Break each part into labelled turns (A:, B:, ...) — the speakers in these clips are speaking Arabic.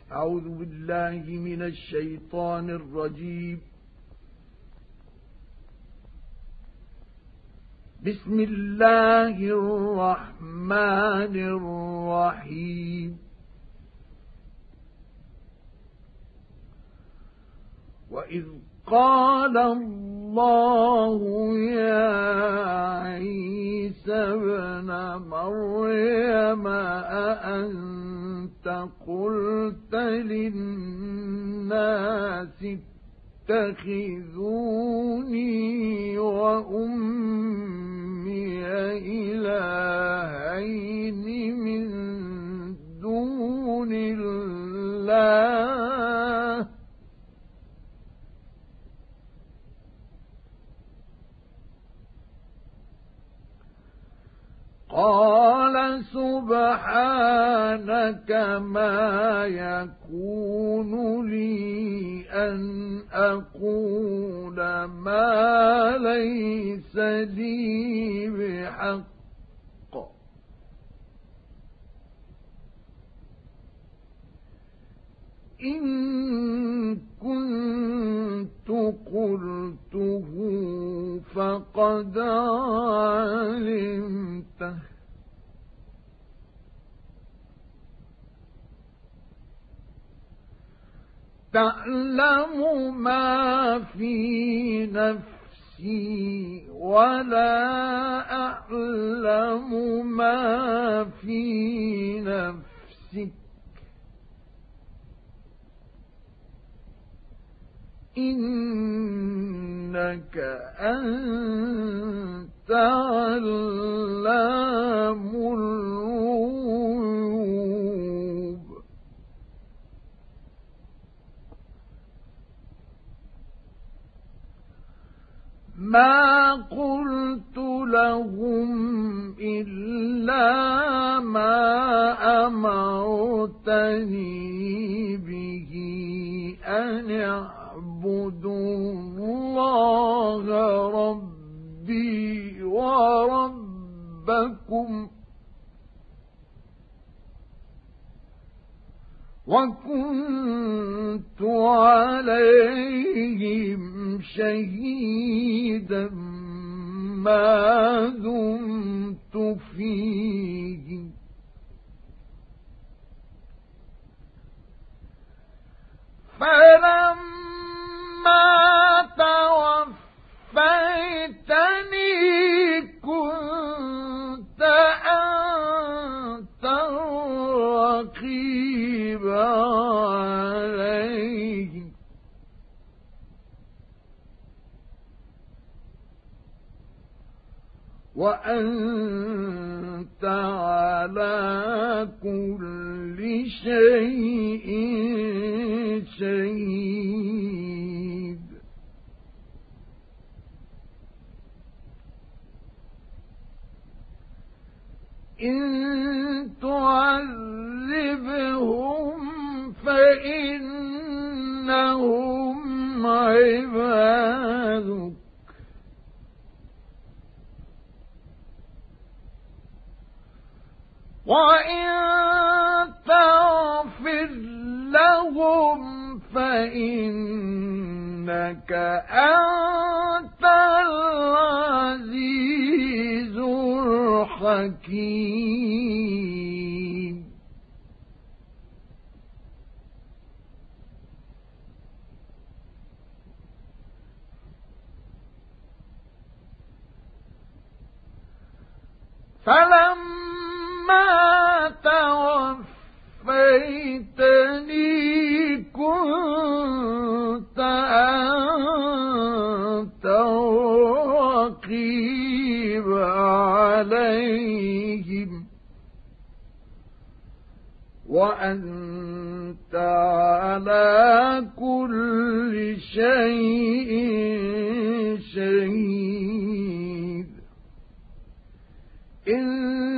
A: أعوذ بالله من الشيطان الرجيم. بسم الله الرحمن الرحيم. وإذ قال الله يا عيسى ابن مريم أأنت قلت للناس اتخذوني وأمي إلهين من دون الله قال سبحانك ما يكون لي أن أقول ما ليس لي بحق إن كنت قلته فقد علمته تعلم ما في نفسي ولا أعلم ما في نفسك إنك أنت علام الغيوب. ما قلت لهم إلا ما أمرتني به أن اعبدوا الله ربي وربكم وكنت عليهم شهيدا ما دمت فيهم فلما توفيتني كنت أنت الرقيب عليهم وأنت على كل شيء شهيد. إن تعذبهم فإنهم عبادك وإن تغفر لهم فإنك أنت العزيز الحكيم. فلما توفيتني كنت أنت الرقيب عليهم وأنت على كل شيء شهيد. إن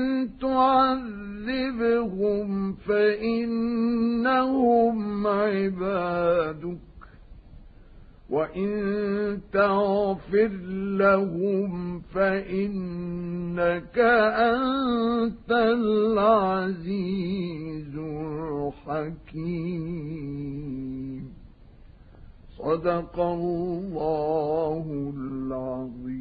A: تعذبهم فإنهم عبادك وإن تغفر لهم فإنك أنت العزيز الحكيم. صدق الله العظيم.